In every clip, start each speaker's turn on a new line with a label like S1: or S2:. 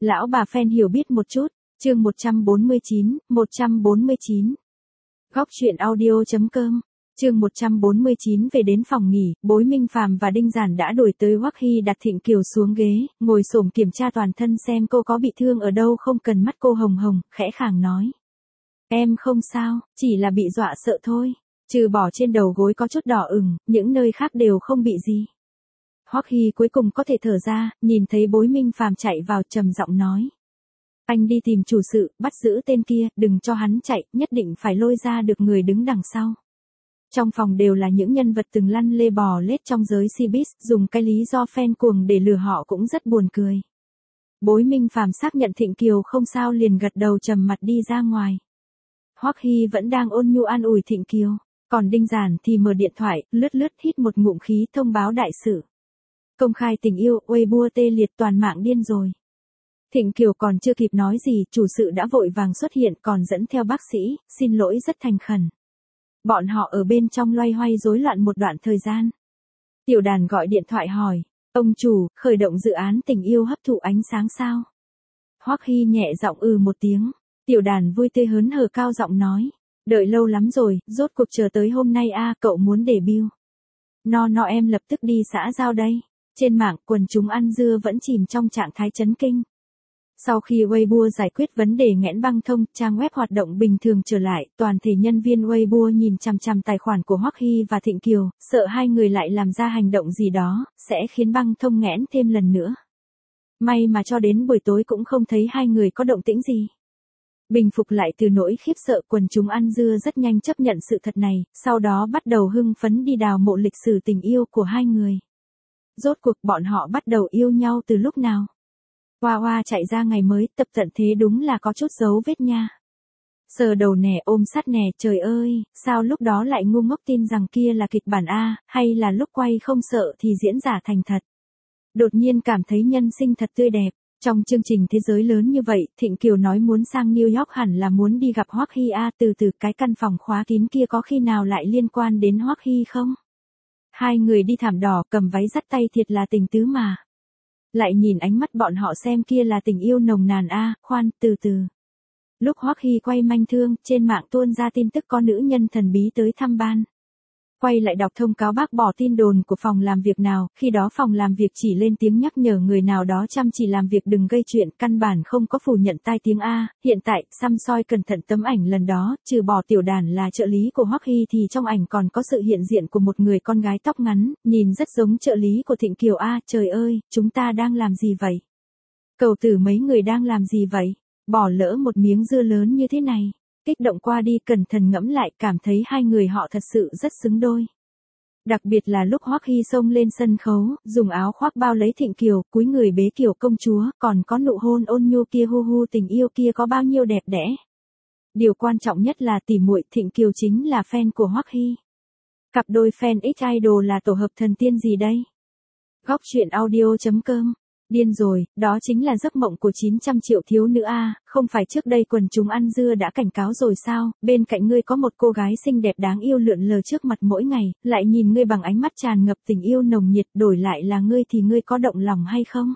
S1: Lão bà fan hiểu biết một chút, chương 149. Góc truyện audio.com, chương 149 về đến phòng nghỉ, Bối Minh Phàm và Đinh Giản đã đuổi tới Hoắc Hy đặt Thịnh Kiều xuống ghế, ngồi xổm kiểm tra toàn thân xem cô có bị thương ở đâu không, cần mắt cô hồng hồng, khẽ khàng nói. Em không sao, chỉ là bị dọa sợ thôi, trừ bỏ trên đầu gối có chút đỏ ửng, những nơi khác đều không bị gì. Hoắc Hy cuối cùng có thể thở ra, nhìn thấy Bối Minh Phàm chạy vào trầm giọng nói. Anh đi tìm chủ sự, bắt giữ tên kia, đừng cho hắn chạy, nhất định phải lôi ra được người đứng đằng sau. Trong phòng đều là những nhân vật từng lăn lê bò lết trong giới showbiz, dùng cái lý do fan cuồng để lừa họ cũng rất buồn cười. Bối Minh Phàm xác nhận Thịnh Kiều không sao liền gật đầu trầm mặt đi ra ngoài. Hoắc Hy vẫn đang ôn nhu an ủi Thịnh Kiều, còn Đinh Giản thì mở điện thoại, lướt hít một ngụm khí thông báo đại sự. Công khai tình yêu, Weibo tê liệt, toàn mạng điên rồi. Thịnh Kiều còn chưa kịp nói gì, chủ sự đã vội vàng xuất hiện còn dẫn theo bác sĩ, xin lỗi rất thành khẩn. Bọn họ ở bên trong loay hoay rối loạn một đoạn thời gian. Tiểu Đàn gọi điện thoại hỏi, ông chủ, khởi động dự án tình yêu hấp thụ ánh sáng sao? Hoắc Hy nhẹ giọng một tiếng, Tiểu Đàn vui tươi hớn hở cao giọng nói, đợi lâu lắm rồi, rốt cuộc chờ tới hôm nay cậu muốn debut. No em lập tức đi xã giao đây. Trên mạng, quần chúng ăn dưa vẫn chìm trong trạng thái chấn kinh. Sau khi Weibo giải quyết vấn đề nghẽn băng thông, trang web hoạt động bình thường trở lại, toàn thể nhân viên Weibo nhìn chằm chằm tài khoản của Hoắc Hy và Thịnh Kiều, sợ hai người lại làm ra hành động gì đó, sẽ khiến băng thông nghẽn thêm lần nữa. May mà cho đến buổi tối cũng không thấy hai người có động tĩnh gì. Bình phục lại từ nỗi khiếp sợ, quần chúng ăn dưa rất nhanh chấp nhận sự thật này, sau đó bắt đầu hưng phấn đi đào mộ lịch sử tình yêu của hai người. Rốt cuộc bọn họ bắt đầu yêu nhau từ lúc nào? Hoa chạy ra ngày mới, tập tận thế đúng là có chút dấu vết nha. Sờ đầu nè, ôm sát nè, trời ơi, sao lúc đó lại ngu ngốc tin rằng kia là kịch bản hay là lúc quay không sợ thì diễn giả thành thật. Đột nhiên cảm thấy nhân sinh thật tươi đẹp. Trong chương trình thế giới lớn như vậy, Thịnh Kiều nói muốn sang New York hẳn là muốn đi gặp Hoắc Hy từ cái căn phòng khóa kín kia có khi nào lại liên quan đến Hoắc Hy không? Hai người đi thảm đỏ cầm váy dắt tay thiệt là tình tứ mà. Lại nhìn ánh mắt bọn họ xem kia là tình yêu nồng nàn khoan, từ từ. Lúc Hoắc Hy quay manh thương, trên mạng tuôn ra tin tức có nữ nhân thần bí tới thăm ban. Quay lại đọc thông cáo bác bỏ tin đồn của phòng làm việc nào, khi đó phòng làm việc chỉ lên tiếng nhắc nhở người nào đó chăm chỉ làm việc đừng gây chuyện, căn bản không có phủ nhận tai tiếng Hiện tại, xăm soi cẩn thận tấm ảnh lần đó, trừ bỏ Tiểu Đàn là trợ lý của Hoắc Hy thì trong ảnh còn có sự hiện diện của một người con gái tóc ngắn, nhìn rất giống trợ lý của Thịnh Kiều trời ơi, chúng ta đang làm gì vậy? Cầu tử mấy người đang làm gì vậy? Bỏ lỡ một miếng dưa lớn như thế này. Kích động qua đi cẩn thận ngẫm lại cảm thấy hai người họ thật sự rất xứng đôi. Đặc biệt là lúc Hoắc Hy xông lên sân khấu, dùng áo khoác bao lấy Thịnh Kiều, cúi người bế kiểu công chúa, còn có nụ hôn ôn nhu kia hu tình yêu kia có bao nhiêu đẹp đẽ. Điều quan trọng nhất là tỉ muội Thịnh Kiều chính là fan của Hoắc Hy. Cặp đôi fan X idol là tổ hợp thần tiên gì đây? Góc truyện audio.com. Điên rồi, đó chính là giấc mộng của 900 triệu thiếu nữ không phải trước đây quần chúng ăn dưa đã cảnh cáo rồi sao, bên cạnh ngươi có một cô gái xinh đẹp đáng yêu lượn lờ trước mặt mỗi ngày, lại nhìn ngươi bằng ánh mắt tràn ngập tình yêu nồng nhiệt, đổi lại là ngươi thì ngươi có động lòng hay không?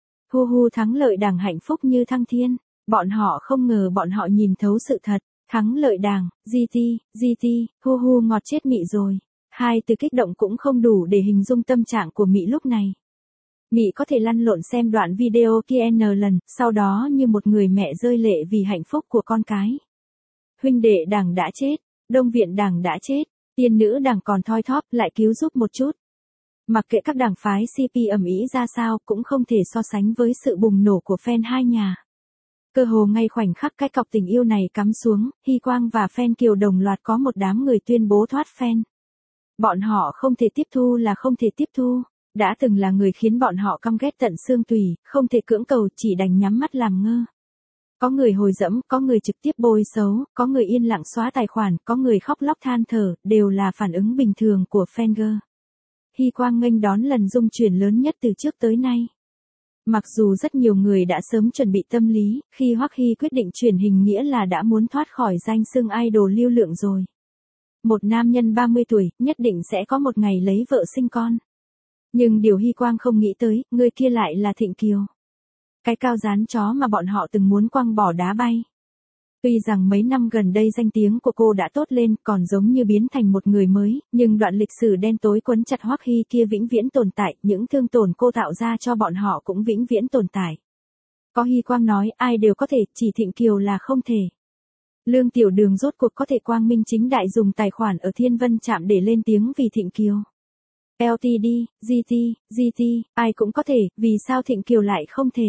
S1: Thắng lợi Đảng hạnh phúc như thăng thiên, bọn họ không ngờ bọn họ nhìn thấu sự thật, thắng lợi Đảng, GT, ngọt chết Mị rồi. Hai từ kích động cũng không đủ để hình dung tâm trạng của Mị lúc này. Mị có thể lăn lộn xem đoạn video kia n lần, sau đó như một người mẹ rơi lệ vì hạnh phúc của con cái. Huynh đệ Đảng đã chết, Đông viện Đảng đã chết, tiên nữ Đảng còn thoi thóp lại cứu giúp một chút. Mặc kệ các đảng phái CP ầm ĩ ra sao cũng không thể so sánh với sự bùng nổ của fan hai nhà. Cơ hồ ngay khoảnh khắc cái cọc tình yêu này cắm xuống, Hy Quang và fan Kiều đồng loạt có một đám người tuyên bố thoát fan. Bọn họ không thể tiếp thu là không thể tiếp thu. Đã từng là người khiến bọn họ căm ghét tận xương tủy, không thể cưỡng cầu chỉ đành nhắm mắt làm ngơ. Có người hồi dẫm, có người trực tiếp bôi xấu, có người yên lặng xóa tài khoản, có người khóc lóc than thở, đều là phản ứng bình thường của fanger. Hy Quang nghênh đón lần rung chuyển lớn nhất từ trước tới nay. Mặc dù rất nhiều người đã sớm chuẩn bị tâm lý, khi Hoắc Hy quyết định truyền hình nghĩa là đã muốn thoát khỏi danh xưng idol lưu lượng rồi. Một nam nhân 30 tuổi, nhất định sẽ có một ngày lấy vợ sinh con. Nhưng điều Hy Quang không nghĩ tới, người kia lại là Thịnh Kiều. Cái cao dán chó mà bọn họ từng muốn quăng bỏ đá bay. Tuy rằng mấy năm gần đây danh tiếng của cô đã tốt lên, còn giống như biến thành một người mới, nhưng đoạn lịch sử đen tối quấn chặt Hoắc Hy kia vĩnh viễn tồn tại, những thương tổn cô tạo ra cho bọn họ cũng vĩnh viễn tồn tại. Có Hy Quang nói ai đều có thể, chỉ Thịnh Kiều là không thể. Lương Tiểu Đường rốt cuộc có thể quang minh chính đại dùng tài khoản ở Thiên Vân Trạm để lên tiếng vì Thịnh Kiều. LTD, GT, ai cũng có thể, vì sao Thịnh Kiều lại không thể?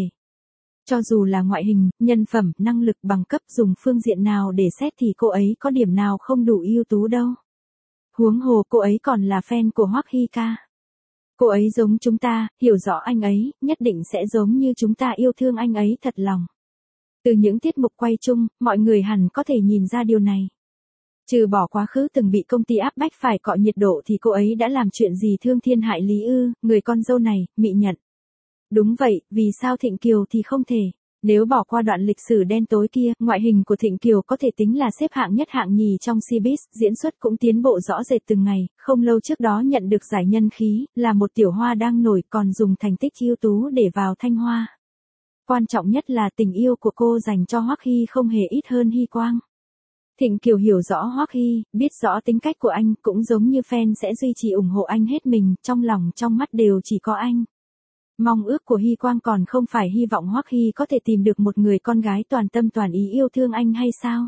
S1: Cho dù là ngoại hình, nhân phẩm, năng lực bằng cấp dùng phương diện nào để xét thì cô ấy có điểm nào không đủ ưu tú đâu. Huống hồ cô ấy còn là fan của Hoắc Hy ca. Cô ấy giống chúng ta, hiểu rõ anh ấy, nhất định sẽ giống như chúng ta yêu thương anh ấy thật lòng. Từ những tiết mục quay chung, mọi người hẳn có thể nhìn ra điều này. Trừ bỏ quá khứ từng bị công ty áp bách phải cọ nhiệt độ thì cô ấy đã làm chuyện gì thương thiên hại lý ư, người con dâu này, mị nhận. Đúng vậy, vì sao Thịnh Kiều thì không thể? Nếu bỏ qua đoạn lịch sử đen tối kia, ngoại hình của Thịnh Kiều có thể tính là xếp hạng nhất hạng nhì trong Cbiz, diễn xuất cũng tiến bộ rõ rệt từng ngày, không lâu trước đó nhận được giải nhân khí, là một tiểu hoa đang nổi còn dùng thành tích ưu tú để vào Thanh Hoa. Quan trọng nhất là tình yêu của cô dành cho Hoắc Hy không hề ít hơn Hy Quang. Thịnh Kiều hiểu rõ Hoắc Hy, biết rõ tính cách của anh, cũng giống như fan sẽ duy trì ủng hộ anh hết mình, trong lòng trong mắt đều chỉ có anh. Mong ước của Hy Quang còn không phải hy vọng Hoắc Hy có thể tìm được một người con gái toàn tâm toàn ý yêu thương anh hay sao?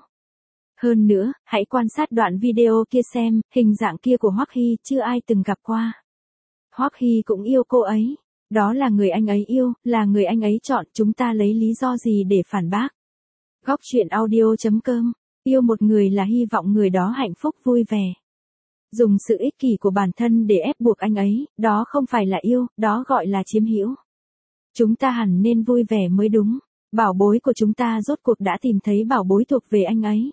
S1: Hơn nữa, hãy quan sát đoạn video kia xem, hình dạng kia của Hoắc Hy chưa ai từng gặp qua. Hoắc Hy cũng yêu cô ấy. Đó là người anh ấy yêu, là người anh ấy chọn, chúng ta lấy lý do gì để phản bác? Góc truyện audio.com. Yêu một người là hy vọng người đó hạnh phúc vui vẻ. Dùng sự ích kỷ của bản thân để ép buộc anh ấy, đó không phải là yêu, đó gọi là chiếm hữu. Chúng ta hẳn nên vui vẻ mới đúng. Bảo bối của chúng ta rốt cuộc đã tìm thấy bảo bối thuộc về anh ấy.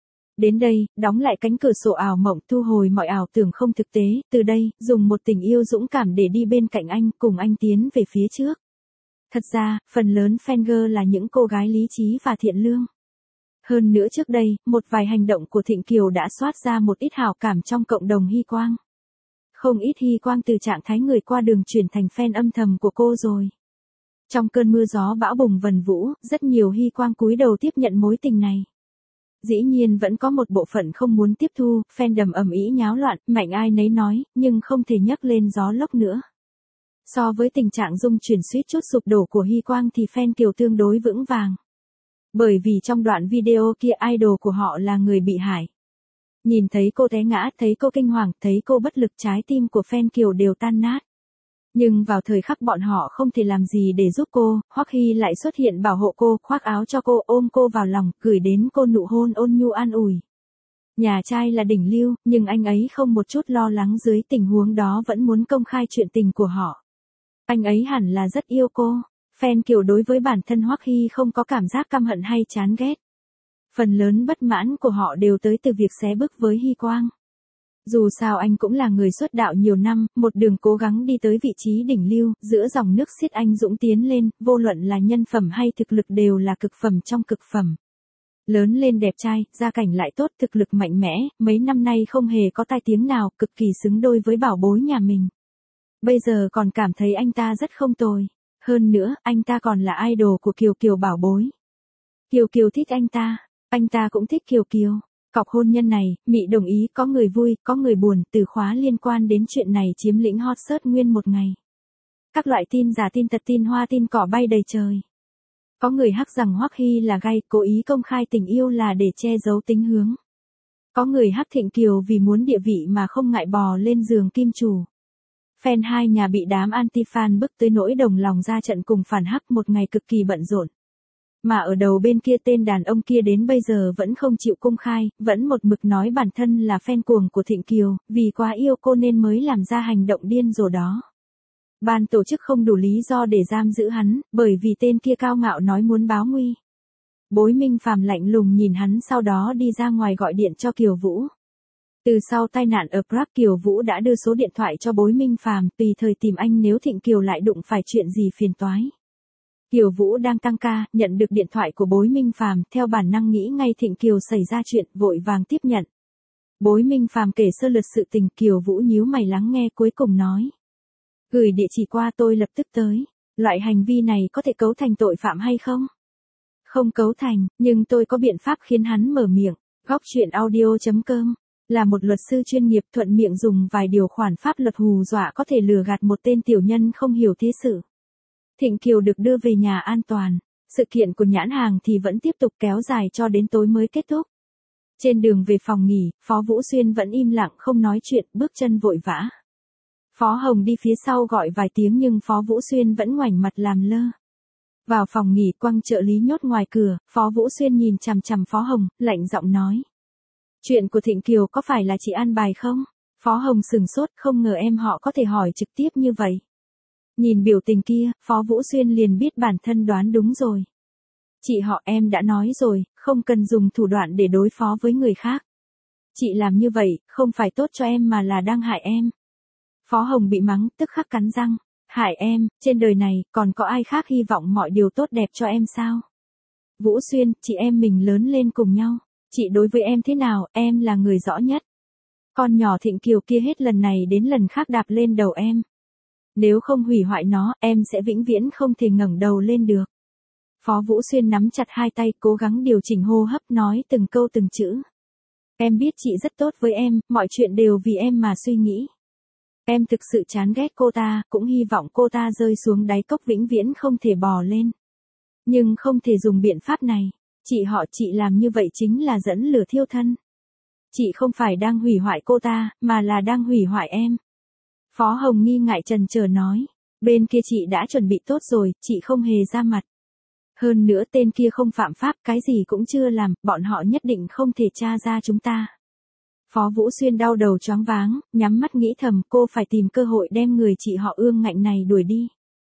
S1: Đến đây, đóng lại cánh cửa sổ ảo mộng, thu hồi mọi ảo tưởng không thực tế, từ đây, dùng một tình yêu dũng cảm để đi bên cạnh anh, cùng anh tiến về phía trước. Thật ra, phần lớn fangirl là những cô gái lý trí và thiện lương. Hơn nữa trước đây, một vài hành động của Thịnh Kiều đã soát ra một ít hảo cảm trong cộng đồng Hy Quang. Không ít Hy Quang từ trạng thái người qua đường chuyển thành fan âm thầm của cô rồi. Trong cơn mưa gió bão bùng vần vũ, rất nhiều Hy Quang cúi đầu tiếp nhận mối tình này. Dĩ nhiên vẫn có một bộ phận không muốn tiếp thu, fandom ầm ĩ nháo loạn, mạnh ai nấy nói, nhưng không thể nhấc lên gió lốc nữa. So với tình trạng dung chuyển suýt chút sụp đổ của Hy Quang thì fan Kiều tương đối vững vàng. Bởi vì trong đoạn video kia idol của họ là người bị hại. Nhìn thấy cô té ngã, thấy cô kinh hoàng, thấy cô bất lực, trái tim của fan Kiều đều tan nát. Nhưng vào thời khắc bọn họ không thể làm gì để giúp cô, Hoắc Hy lại xuất hiện bảo hộ cô, khoác áo cho cô, ôm cô vào lòng, gửi đến cô nụ hôn ôn nhu an ủi. Nhà trai là đỉnh lưu, nhưng anh ấy không một chút lo lắng dưới tình huống đó vẫn muốn công khai chuyện tình của họ. Anh ấy hẳn là rất yêu cô. Fan Kiều đối với bản thân Hoắc Hy không có cảm giác căm hận hay chán ghét. Phần lớn bất mãn của họ đều tới từ việc xé bức với Hy Quang. Dù sao anh cũng là người xuất đạo nhiều năm, một đường cố gắng đi tới vị trí đỉnh lưu, giữa dòng nước xiết anh dũng tiến lên, vô luận là nhân phẩm hay thực lực đều là cực phẩm trong cực phẩm. Lớn lên đẹp trai, gia cảnh lại tốt, thực lực mạnh mẽ, mấy năm nay không hề có tai tiếng nào, cực kỳ xứng đôi với bảo bối nhà mình. Bây giờ còn cảm thấy anh ta rất không tồi. Hơn nữa, anh ta còn là idol của Kiều Kiều bảo bối. Kiều Kiều thích anh ta cũng thích Kiều Kiều. Cọc hôn nhân này, Mị đồng ý, có người vui, có người buồn, từ khóa liên quan đến chuyện này chiếm lĩnh hot search nguyên một ngày. Các loại tin giả, tin thật, tin hoa, tin cỏ bay đầy trời. Có người hắc rằng Hoắc Hy là gay, cố ý công khai tình yêu là để che giấu tính hướng. Có người hắc Thịnh Kiều vì muốn địa vị mà không ngại bò lên giường kim chủ. Fan hai nhà bị đám anti-fan bức tới nỗi đồng lòng ra trận cùng phản hắc, một ngày cực kỳ bận rộn. Mà ở đầu bên kia tên đàn ông kia đến bây giờ vẫn không chịu công khai, vẫn một mực nói bản thân là fan cuồng của Thịnh Kiều, vì quá yêu cô nên mới làm ra hành động điên rồ đó. Ban tổ chức không đủ lý do để giam giữ hắn, bởi vì tên kia cao ngạo nói muốn báo nguy. Bối Minh Phàm lạnh lùng nhìn hắn, sau đó đi ra ngoài gọi điện cho Kiều Vũ. Từ sau tai nạn ở Prague, Kiều Vũ đã đưa số điện thoại cho Bối Minh Phàm, tùy thời tìm anh nếu Thịnh Kiều lại đụng phải chuyện gì phiền toái. Kiều Vũ đang tăng ca, nhận được điện thoại của Bối Minh Phàm, theo bản năng nghĩ ngay Thịnh Kiều xảy ra chuyện, vội vàng tiếp nhận. Bối Minh Phàm kể sơ lược sự tình, Kiều Vũ nhíu mày lắng nghe, cuối cùng nói: "Gửi địa chỉ qua tôi lập tức tới." Loại hành vi này có thể cấu thành tội phạm hay không? Không cấu thành, nhưng tôi có biện pháp khiến hắn mở miệng. Góc chuyện audio.com là một luật sư chuyên nghiệp, thuận miệng dùng vài điều khoản pháp luật hù dọa có thể lừa gạt một tên tiểu nhân không hiểu thế sự. Thịnh Kiều được đưa về nhà an toàn. Sự kiện của nhãn hàng thì vẫn tiếp tục kéo dài cho đến tối mới kết thúc. Trên đường về phòng nghỉ, Phó Vũ Xuyên vẫn im lặng không nói chuyện, bước chân vội vã. Phó Hồng đi phía sau gọi vài tiếng nhưng Phó Vũ Xuyên vẫn ngoảnh mặt làm lơ. Vào phòng nghỉ, Quang trợ lý nhốt ngoài cửa, Phó Vũ Xuyên nhìn chằm chằm Phó Hồng, lạnh giọng nói. Chuyện của Thịnh Kiều có phải là chị an bài không? Phó Hồng sừng sốt, không ngờ em họ có thể hỏi trực tiếp như vậy. Nhìn biểu tình kia, Phó Vũ Xuyên liền biết bản thân đoán đúng rồi. Chị họ, em đã nói rồi, không cần dùng thủ đoạn để đối phó với người khác. Chị làm như vậy, không phải tốt cho em mà là đang hại em. Phó Hồng bị mắng, tức khắc cắn răng. Hại em, trên đời này, còn có ai khác hy vọng mọi điều tốt đẹp cho em sao? Vũ Xuyên, chị em mình lớn lên cùng nhau. Chị đối với em thế nào, em là người rõ nhất. Con nhỏ Thịnh Kiều kia hết lần này đến lần khác đạp lên đầu em. Nếu không hủy hoại nó, em sẽ vĩnh viễn không thể ngẩng đầu lên được. Phó Vũ Xuyên nắm chặt hai tay, cố gắng điều chỉnh hô hấp, nói từng câu từng chữ. Em biết chị rất tốt với em, mọi chuyện đều vì em mà suy nghĩ. Em thực sự chán ghét cô ta, cũng hy vọng cô ta rơi xuống đáy cốc vĩnh viễn không thể bò lên. Nhưng không thể dùng biện pháp này. Chị làm như vậy chính là dẫn lửa thiêu thân. Chị không phải đang hủy hoại cô ta, mà là đang hủy hoại em. Phó Hồng nghi ngại chần chờ nói. Bên kia chị đã chuẩn bị tốt rồi, chị không hề ra mặt. Hơn nữa tên kia không phạm pháp, cái gì cũng chưa làm, bọn họ nhất định không thể tra ra chúng ta. Phó Vũ Xuyên đau đầu choáng váng, nhắm mắt nghĩ thầm cô phải tìm cơ hội đem người chị họ ương ngạnh này đuổi đi.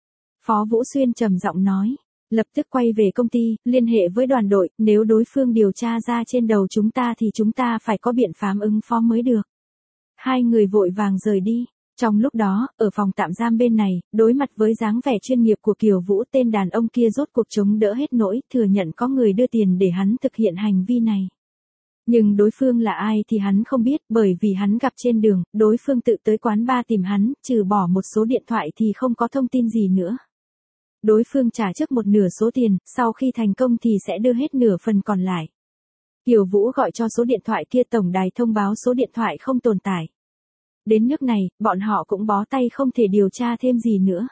S1: Phó Vũ Xuyên trầm giọng nói. Lập tức quay về công ty, liên hệ với đoàn đội, nếu đối phương điều tra ra trên đầu chúng ta thì chúng ta phải có biện pháp ứng phó mới được. Hai người vội vàng rời đi. Trong lúc đó, ở phòng tạm giam bên này, đối mặt với dáng vẻ chuyên nghiệp của Kiều Vũ, tên đàn ông kia rốt cuộc chống đỡ hết nỗi, thừa nhận có người đưa tiền để hắn thực hiện hành vi này. Nhưng đối phương là ai thì hắn không biết, bởi vì hắn gặp trên đường, đối phương tự tới quán bar tìm hắn, trừ bỏ một số điện thoại thì không có thông tin gì nữa. Đối phương trả trước một nửa số tiền, sau khi thành công thì sẽ đưa hết nửa phần còn lại. Kiều Vũ gọi cho số điện thoại kia, tổng đài thông báo số điện thoại không tồn tại. Đến nước này, bọn họ cũng bó tay không thể điều tra thêm gì nữa.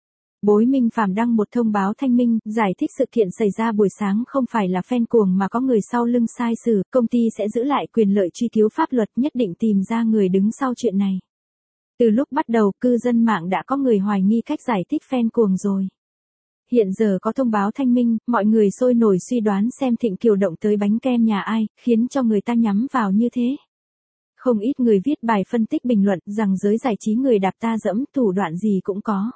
S1: Bối Minh Phàm đăng một thông báo thanh minh, giải thích sự kiện xảy ra buổi sáng không phải là fan cuồng mà có người sau lưng sai sử, công ty sẽ giữ lại quyền lợi truy cứu pháp luật, nhất định tìm ra người đứng sau chuyện này. Từ lúc bắt đầu, cư dân mạng đã có người hoài nghi cách giải thích fan cuồng rồi. Hiện giờ có thông báo thanh minh, mọi người sôi nổi suy đoán xem Thịnh Kiều động tới bánh kem nhà ai, khiến cho người ta nhắm vào như thế. Không ít người viết bài phân tích bình luận rằng giới giải trí người đạp ta dẫm, thủ đoạn gì cũng có.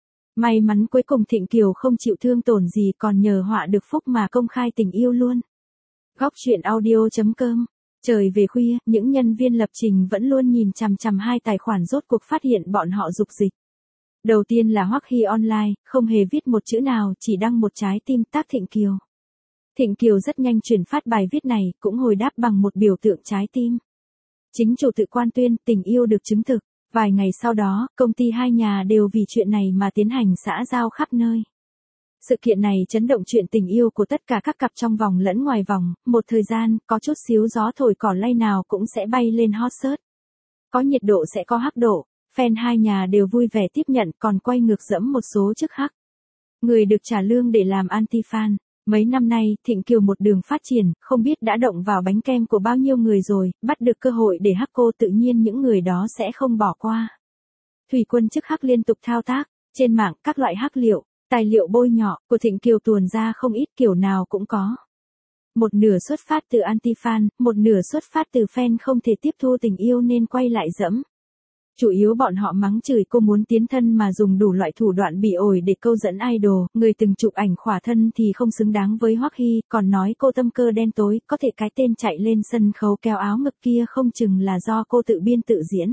S1: May mắn cuối cùng Thịnh Kiều không chịu thương tổn gì, còn nhờ họa được phúc mà công khai tình yêu luôn. Góc chuyện audio.com. Trời về khuya, những nhân viên lập trình vẫn luôn nhìn chằm chằm hai tài khoản, rốt cuộc phát hiện bọn họ dục dịch. Đầu tiên là Hoắc Hy Online, không hề viết một chữ nào, chỉ đăng một trái tim tác Thịnh Kiều. Thịnh Kiều rất nhanh chuyển phát bài viết này, cũng hồi đáp bằng một biểu tượng trái tim. Chính chủ tự quan tuyên, tình yêu được chứng thực. Vài ngày sau đó, công ty hai nhà đều vì chuyện này mà tiến hành xã giao khắp nơi. Sự kiện này chấn động chuyện tình yêu của tất cả các cặp trong vòng lẫn ngoài vòng, một thời gian, có chút xíu gió thổi cỏ lay nào cũng sẽ bay lên hot search. Có nhiệt độ sẽ có hắc độ, fan hai nhà đều vui vẻ tiếp nhận, còn quay ngược dẫm một số chức hắc. Người được trả lương để làm anti-fan. Mấy năm nay, Thịnh Kiều một đường phát triển, không biết đã động vào bánh kem của bao nhiêu người rồi, bắt được cơ hội để hắc cô, tự nhiên những người đó sẽ không bỏ qua. Thủy quân chức hắc liên tục thao tác, trên mạng các loại hắc liệu, tài liệu bôi nhọ của Thịnh Kiều tuồn ra không ít, kiểu nào cũng có. Một nửa xuất phát từ anti-fan, một nửa xuất phát từ fan không thể tiếp thu tình yêu nên quay lại dẫm. Chủ yếu bọn họ mắng chửi cô muốn tiến thân mà dùng đủ loại thủ đoạn bị ổi để câu dẫn idol, người từng chụp ảnh khỏa thân thì không xứng đáng với Hoắc Hy, còn nói cô tâm cơ đen tối, có thể cái tên chạy lên sân khấu kéo áo ngực kia không chừng là do cô tự biên tự diễn.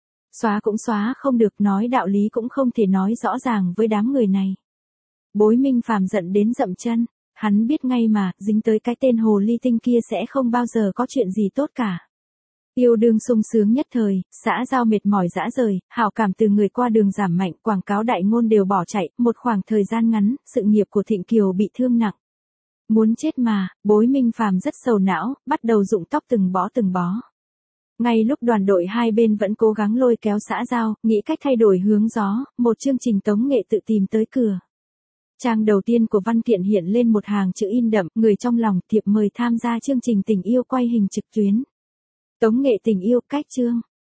S1: Xóa cũng xóa không được, nói đạo lý cũng không thể nói rõ ràng với đám người này. Bối Minh Phàm giận đến dậm chân, hắn biết ngay mà, dính tới cái tên hồ ly tinh kia sẽ không bao giờ có chuyện gì tốt cả. Yêu đương sung sướng nhất thời, xã giao mệt mỏi dã rời, hảo cảm từ người qua đường giảm mạnh, quảng cáo đại ngôn đều bỏ chạy, một khoảng thời gian ngắn, sự nghiệp của Thịnh Kiều bị thương nặng. Muốn chết mà, Bối Minh Phàm rất sầu não, bắt đầu rụng tóc từng bó. Ngay lúc đoàn đội hai bên vẫn cố gắng lôi kéo xã giao, nghĩ cách thay đổi hướng gió, một chương trình tống nghệ tự tìm tới cửa. Trang đầu tiên của văn kiện hiện lên một hàng chữ in đậm, người trong lòng, thiệp mời tham gia chương trình tình yêu quay hình trực tuyến. Tống nghệ tình yêu, cách chương.